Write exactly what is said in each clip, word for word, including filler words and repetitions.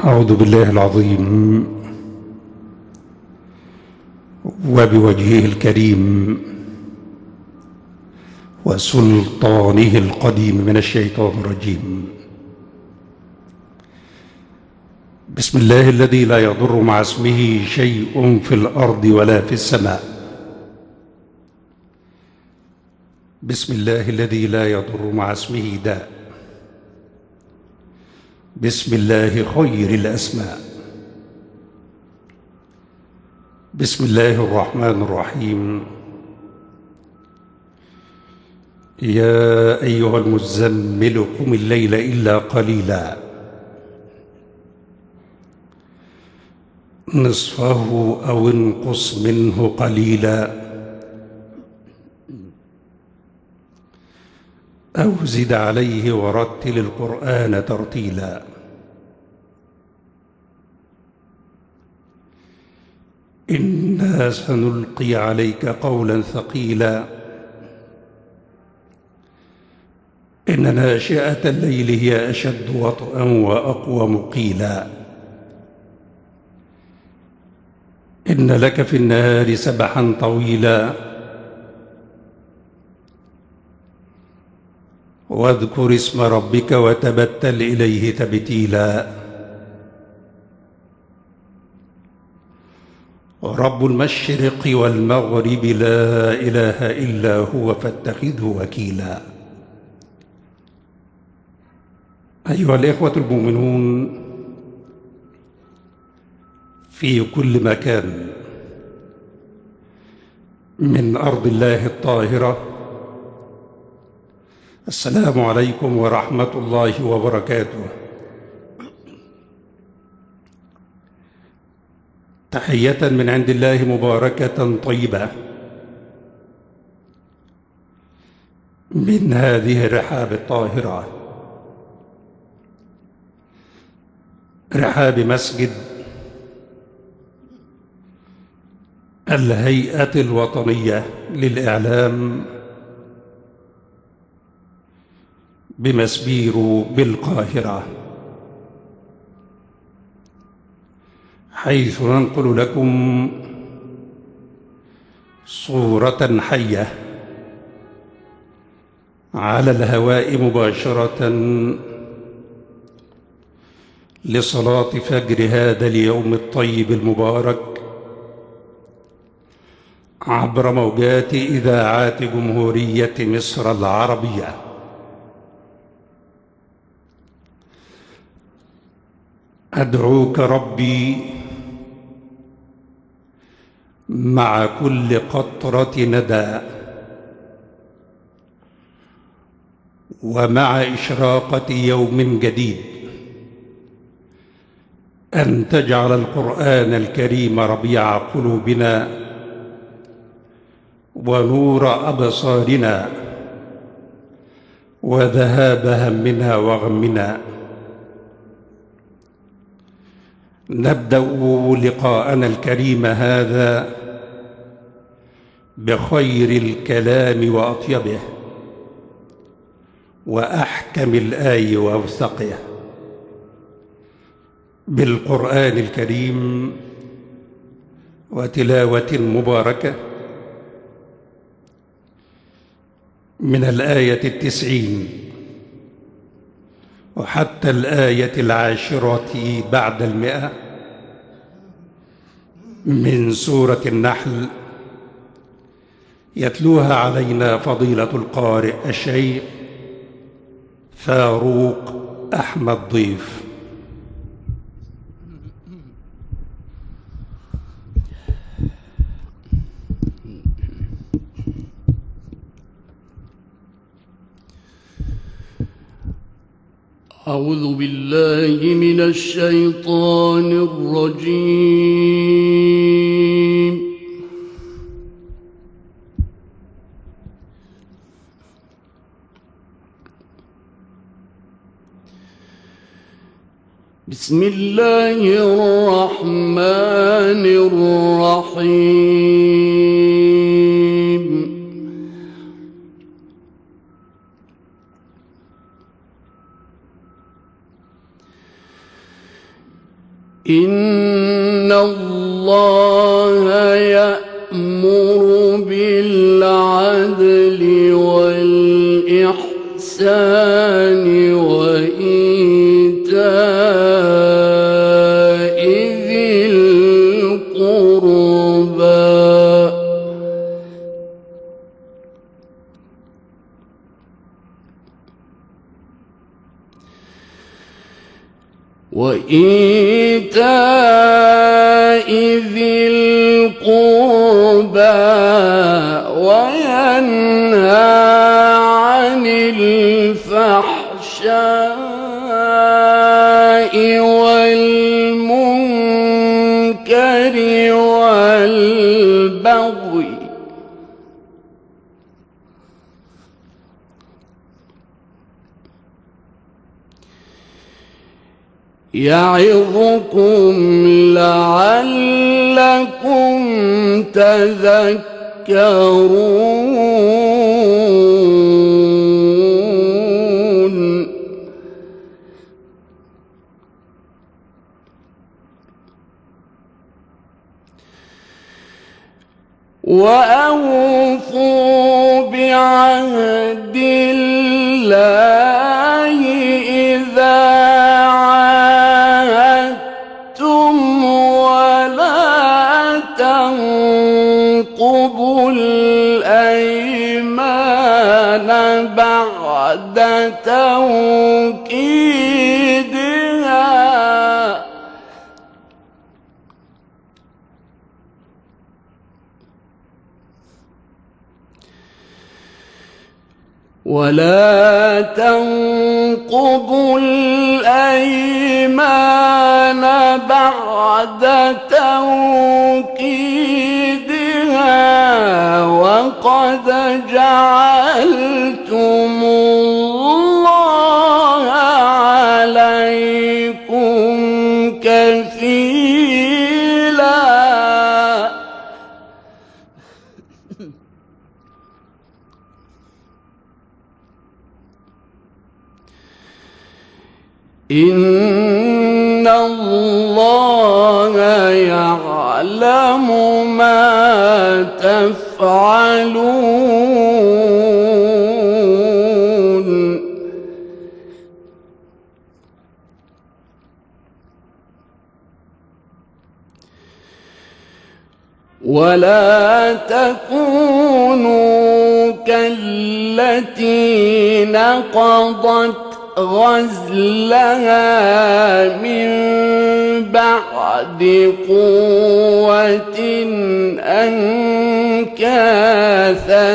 أعوذ بالله العظيم وبوجهه الكريم وسلطانه القديم من الشيطان الرجيم. بسم الله الذي لا يضر مع اسمه شيء في الأرض ولا في السماء. بسم الله الذي لا يضر مع اسمه داء. بسم الله خير الأسماء. بسم الله الرحمن الرحيم. يا أيها المزمل قم الليل إلا قليلا نصفه أو انقص منه قليلا أو زد عليه ورتل القرآن ترتيلا. إنا سنلقي عليك قولا ثقيلا إن ناشئة الليل هي أشد وطئا وأقوم قيلا. إن لك في النهار سبحا طويلا واذكر اسم ربك وتبتل إليه تبتيلا. رب المشرق والمغرب لا إله إلا هو فاتخذه وكيلا. أيها الإخوة المؤمنون في كل مكان من أرض الله الطاهرة، السلام عليكم ورحمة الله وبركاته. تحية من عند الله مباركة طيبة من هذه الرحاب الطاهرة، رحاب مسجد الهيئة الوطنية للإعلام بمسبير بالقاهرة، حيث ننقل لكم صورة حية على الهواء مباشرة لصلاة فجر هذا اليوم الطيب المبارك عبر موجات إذاعات جمهورية مصر العربية. أدعوك ربي مع كل قطرة ندى ومع إشراقة يوم جديد أن تجعل القرآن الكريم ربيع قلوبنا ونور أبصارنا وذهاب همنا وغمنا. نبدأ لقاءنا الكريم هذا بخير الكلام وأطيبه وأحكم الآي وأوثقه، بالقرآن الكريم وتلاوة مباركة من الآية التسعين وحتى الآية العاشرة بعد المئة من سورة النحل، يتلوها علينا فضيلة القارئ الشيخ فاروق أحمد ضيف. أعوذ بالله من الشيطان الرجيم. بسم الله الرحمن الرحيم. إن الله يأمر بالعدل والإحسان وإيتاء ذي القربى وإيتاء ذي القربى وينهى عن الفحشاء والمنكر والبغي يعظكم لعلكم تذكرون وأوفوا بعهد الله إذا عاهدتم ولا تنقضوا الأيمان بعد توكيدها ولا تنقضوا الأيمان بعد توكيدها وقد جعلتم الله عليكم كفيلا إن الله يعلم ما تفعلون ولا تكونوا كالتي نقضت غزلها من بعد قوة أنكاثا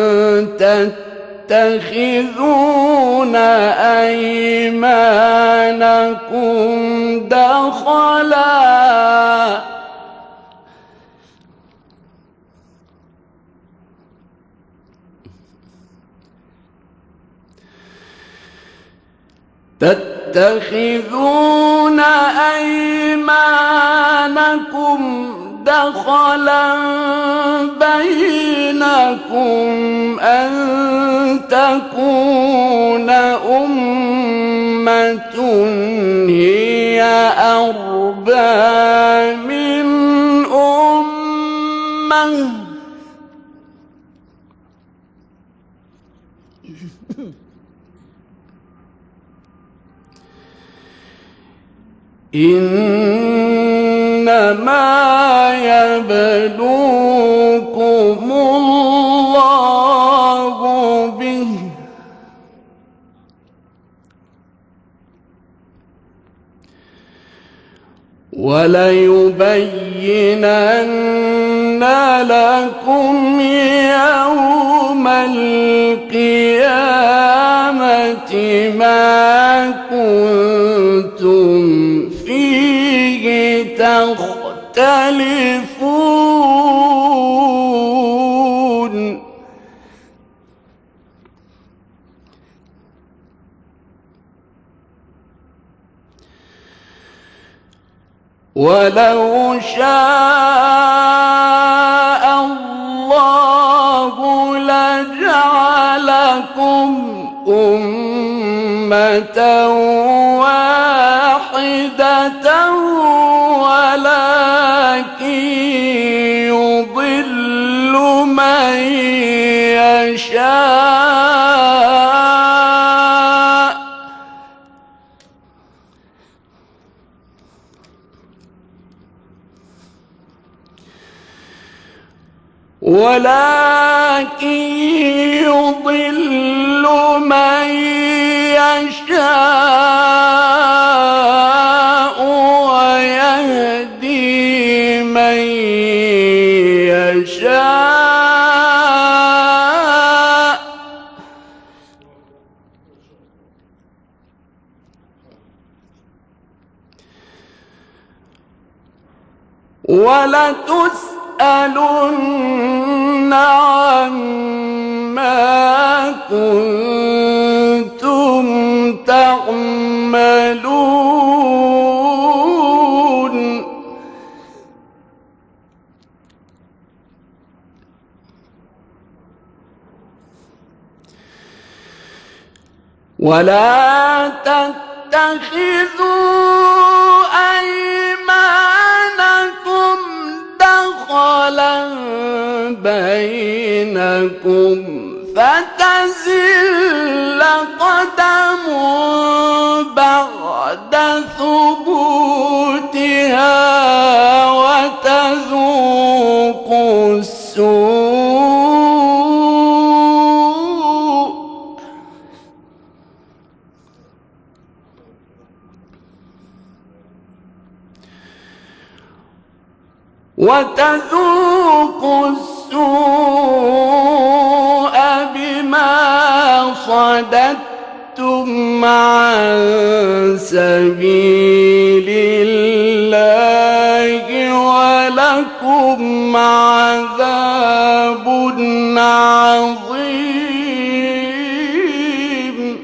تتخذون أيمانكم دخلا تتخذون أيمانكم دخلا بينكم أن تكون أمة هي أربى من أمة إنما يبلوكم الله به وليبينن لكم يوم القيامة ما كنتم فيه تختلفون ولو شاء الله لجعلكم أمة واحدة ولكن يضل من يشاء ويهدي من يشاء ولتسألن عما كنتم تعملون ولا تتخذوا أيمانكم دخلا بينكم فتزل قدم بعد ثبوتها وتذوقوا السوء وتذوقوا السوء بما صددتم عن سبيل الله ولكم عذاب عظيم.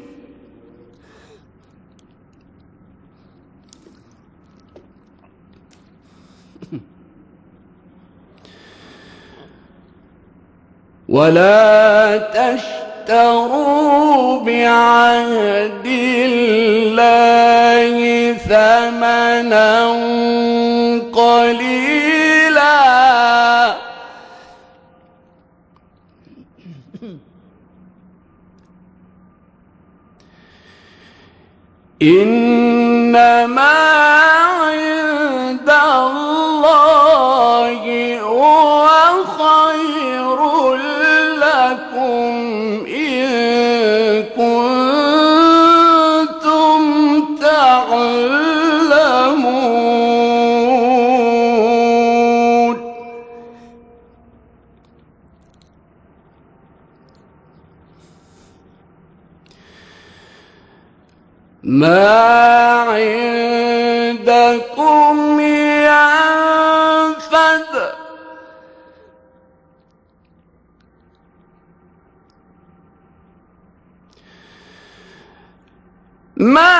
ولا تشتروا بعهد الله ثمنا قليلا إنما عند الله هو خير لكم إن كنتم تعلمون. ما عندكم ينفد ما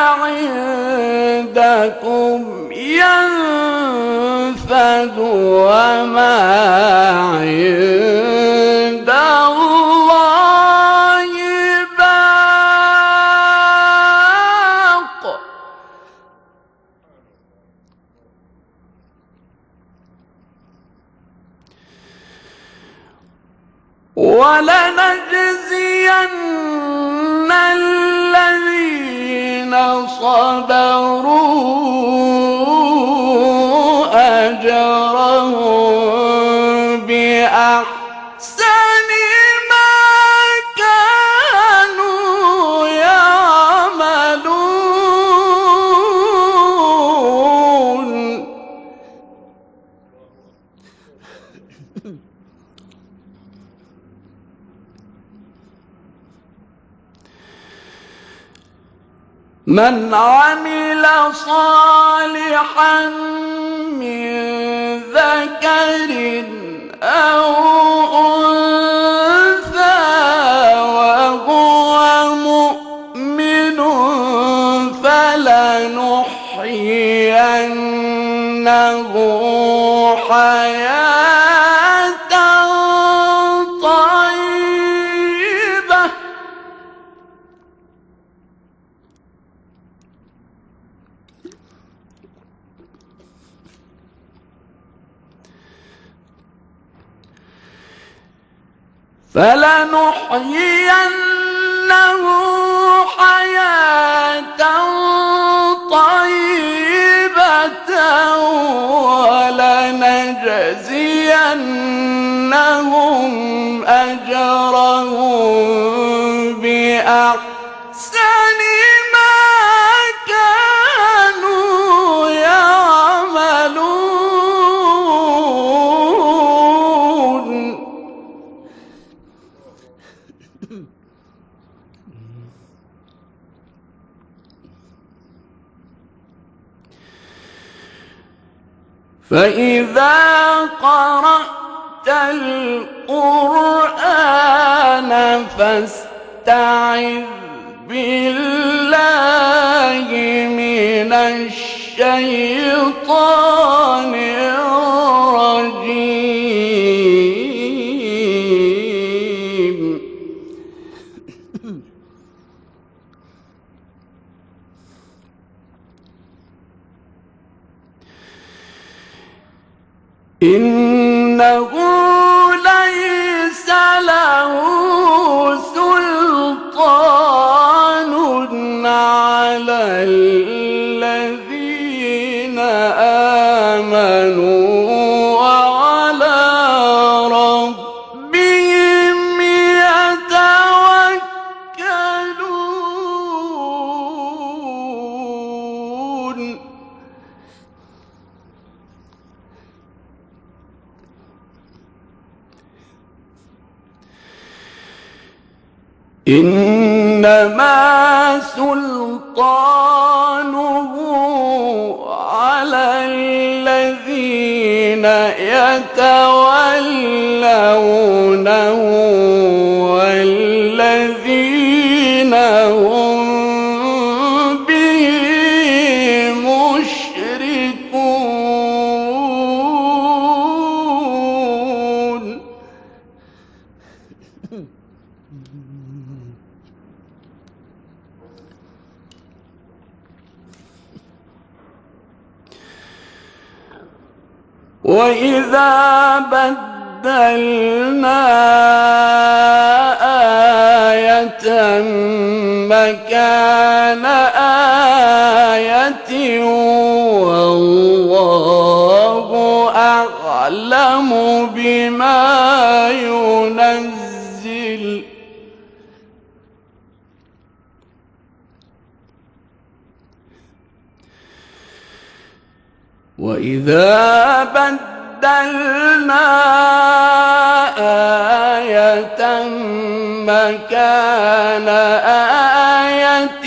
عندكم ينفد وما عند الله باق ولنجزين الذين صبروا أجرهم بأحسن ما كانوا يعملون. من عمل صالحا من ذكر أو أنثى وهو مؤمن فلنحيينه حياة طيبة فلنحيينه حياة طيبة ولنجزين لهم أجرهم بأحسن ما كانوا يعملون. فإذا قرأت القرآن فاستعذ بالله من الشيطان الرجيم. إنه ليس له سلطان على الذين آمنوا وعلى ربهم يتوكلون. إنما سلطانه على الذين يتولونه والذين هم به مشركون. وإذا بدلنا آية مكان آية والله أعلم بما ينزل. وإذا بدلنا آية مكان آية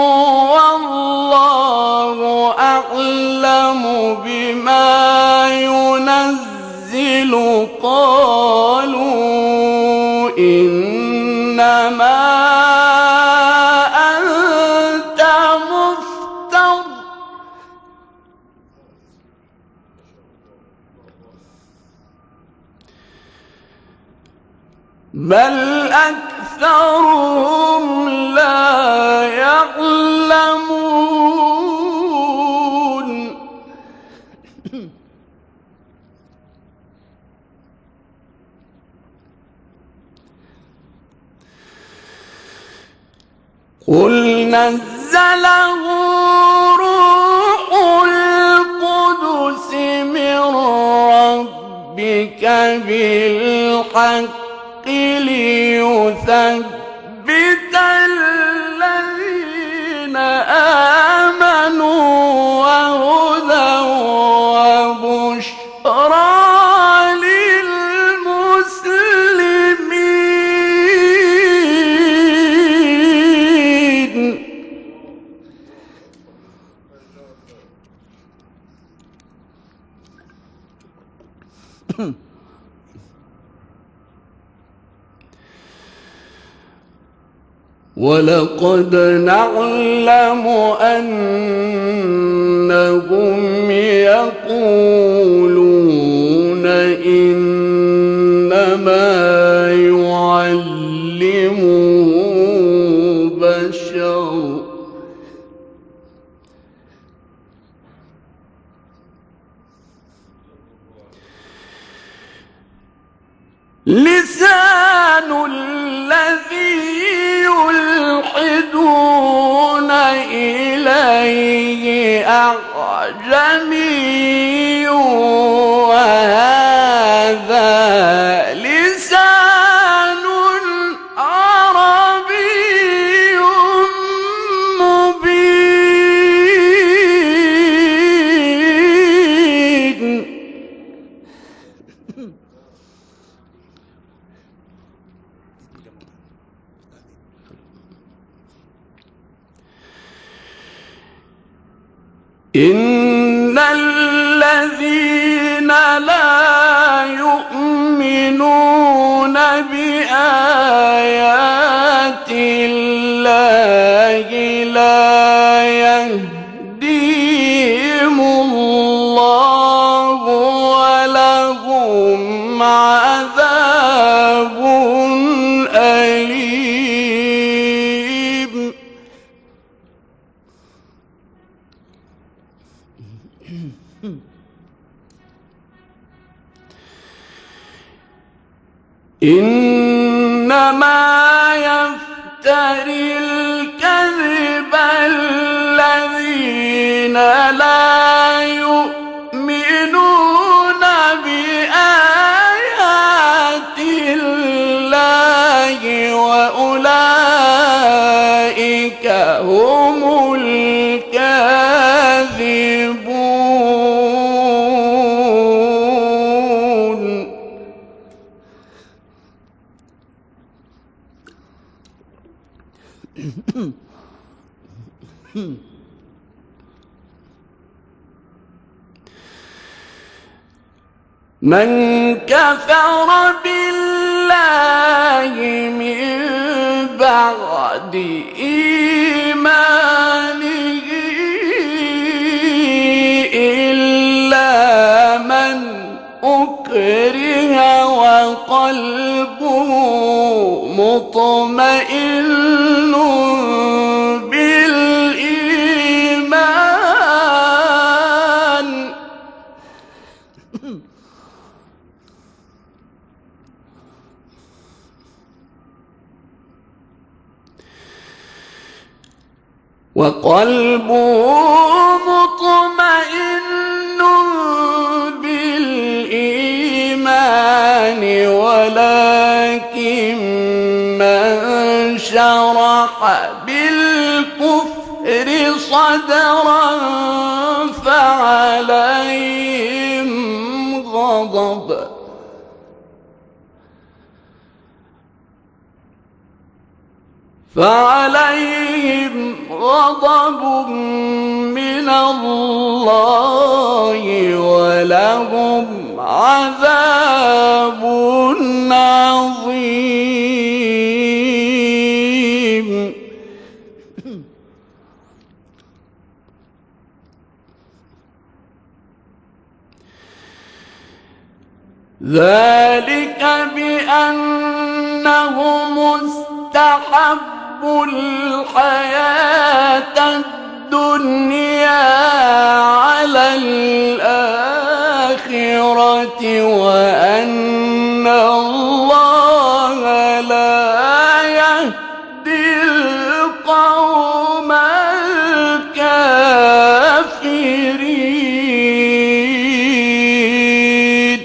والله أعلم بما ينزل قالوا إنما أنت مفتر بل أكثرهم لا يعلمون. قل نزله روح القدس من ربك بالحق ليثبت الذين آمنوا وهدى وبشرى للمسلمين. ولقد نعلم أنهم يقولون إنما يعلمه بشر لسان الذي يلحدون إليه أعجمي وهذا إن الذين لا يؤمنون بآيات الله لا يهديهم الله ولهم عذاب أليم. إنما يفتري الكذب الذين لا يؤمنون بآيات الله وأولئك هم الكاذبون. من كفر بالله من بعد إيمانه إلا من أكره وقلبه مطمئن بالإيمان وقلبه مطمئن بالإيمان ولكن من شرح بالكفر صدرا فعليهم غضب فعليهم غضب من الله ولهم عذاب عظيم. ذلك بأنهم استحبوا الحياة الدنيا على الآخرة وأن الله لا يهدي القوم الكافرين.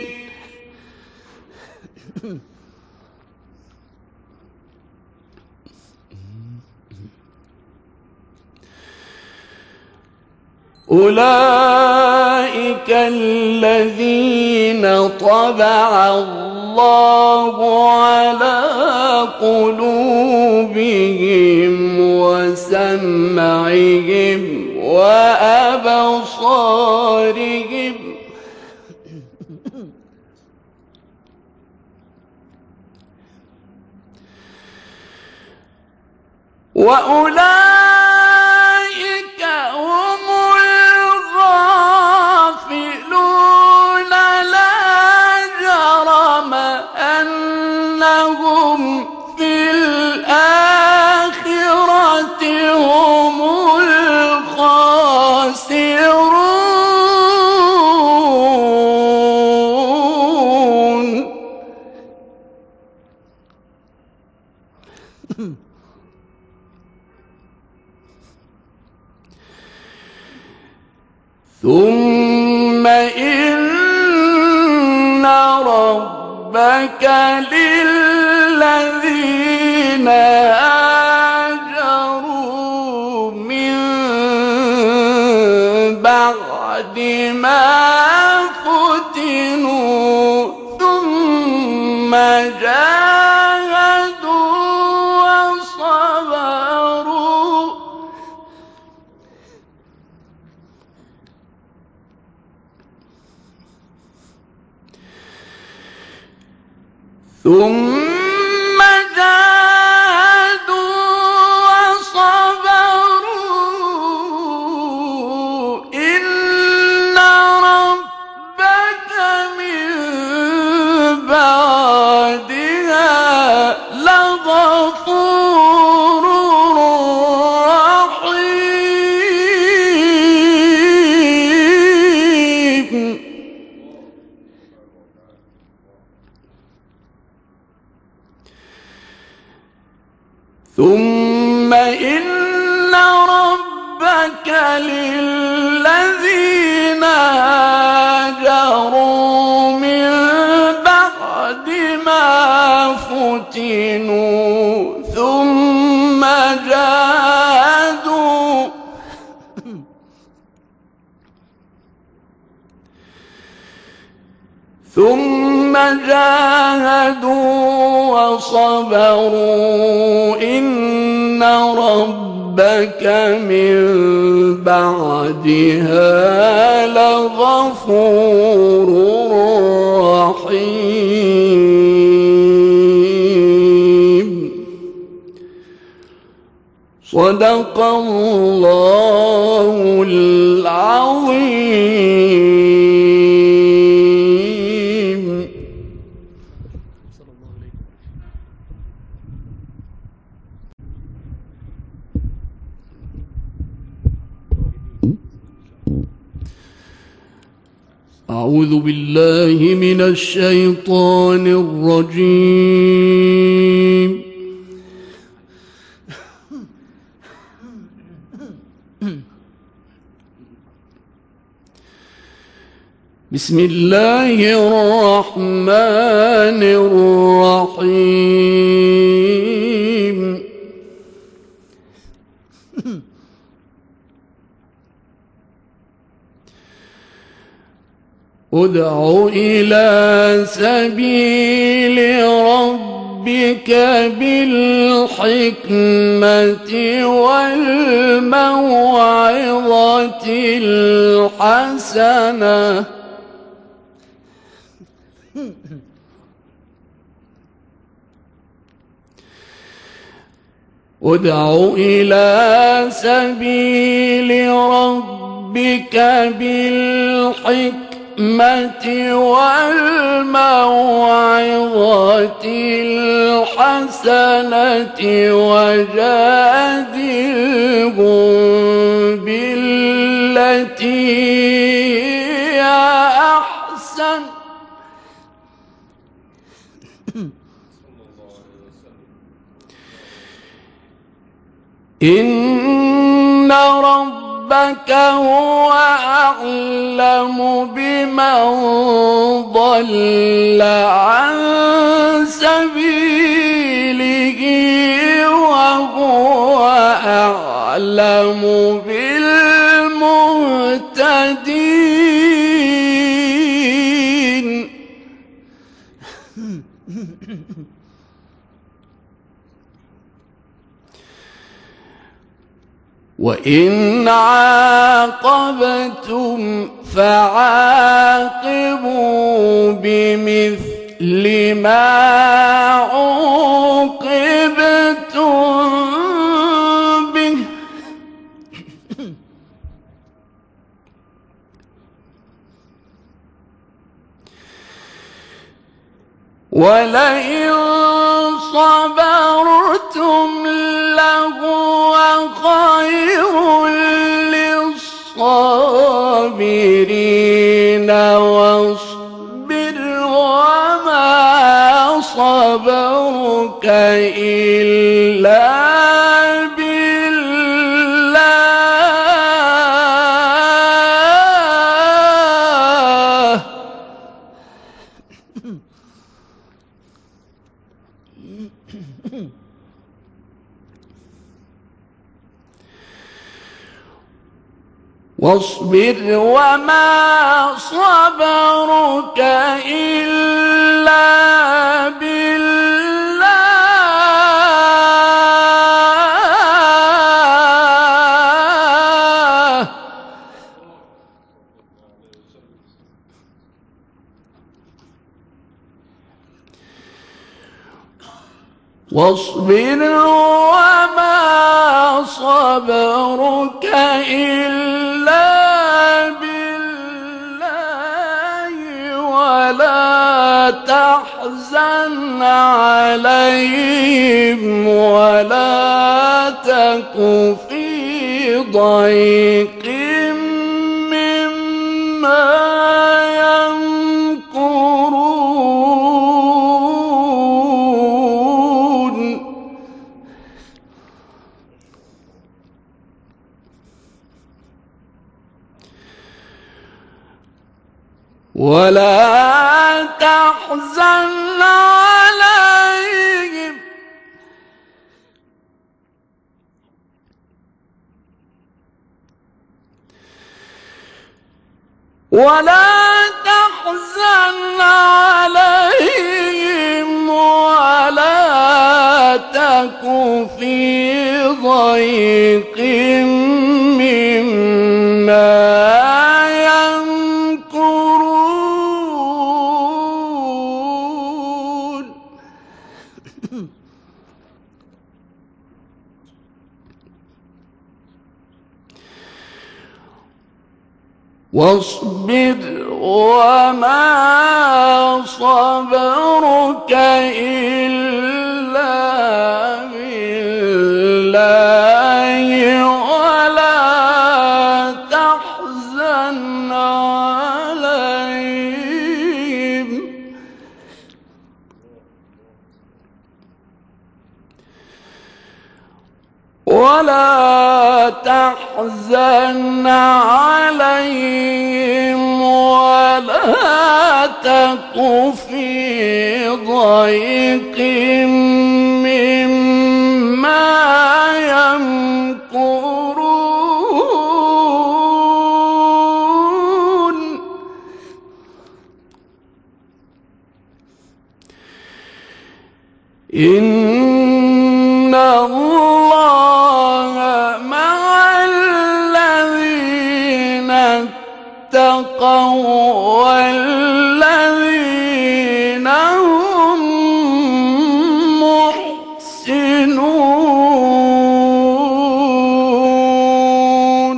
أولئك الذين طبع الله على قلوبهم وسمعهم وأبصارهم وأولئك هم الغافلون لا جرم أنهم في الآخرة هم الخاسرون. ثم إن ربك للذين هاجروا من بعد ما فتنوا ثم جاهدوا وصبروا ثم جاهدوا وصبروا إن ربك من بعدها لغفور رحيم. ثم إن ربك للذين هاجروا من بعد ما فتنوا ثم جاهدوا ثم جاهدوا وصبروا إن ربك من بعدها لغفور رحيم. صدق الله العظيم. أعوذ بالله من الشيطان الرجيم. بسم الله الرحمن الرحيم. ادع إلى سبيل ربك بالحكمة والموعظة الحسنة ادع إلى سبيل ربك بالحكمة والموعظة الحسنة وجادلهم بالتي هي أحسن إن ربك هو أعلم بمن ضل عن سبيله وهو أعلم بالمهتدين. وإن عاقبتم فعاقبوا بمثل ما عوقبتم به ولئن صبرتم لهو خير للصابرين واصبر وما صبرك إلا بالله واصبر وما صبرك إلا بالله واصبر وما صبرك إلا بالله ولا تحزن عليهم ولا تك في ضيق مما يمكرون ولا تحزن عليهم ولا تحزن عليهم ولا تك في ضيق مما يمكرون واصبر وما صبرك إلا بالله ولا تحزن عليهم ولا تحزن عليهم ولا تك في ضيق مما يمكرون إن الله مع الذين اتقوا والذين هم محسنون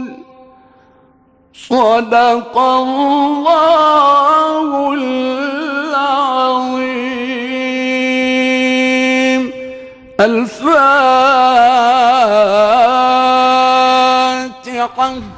صدق الله العظيم. الفاتحة.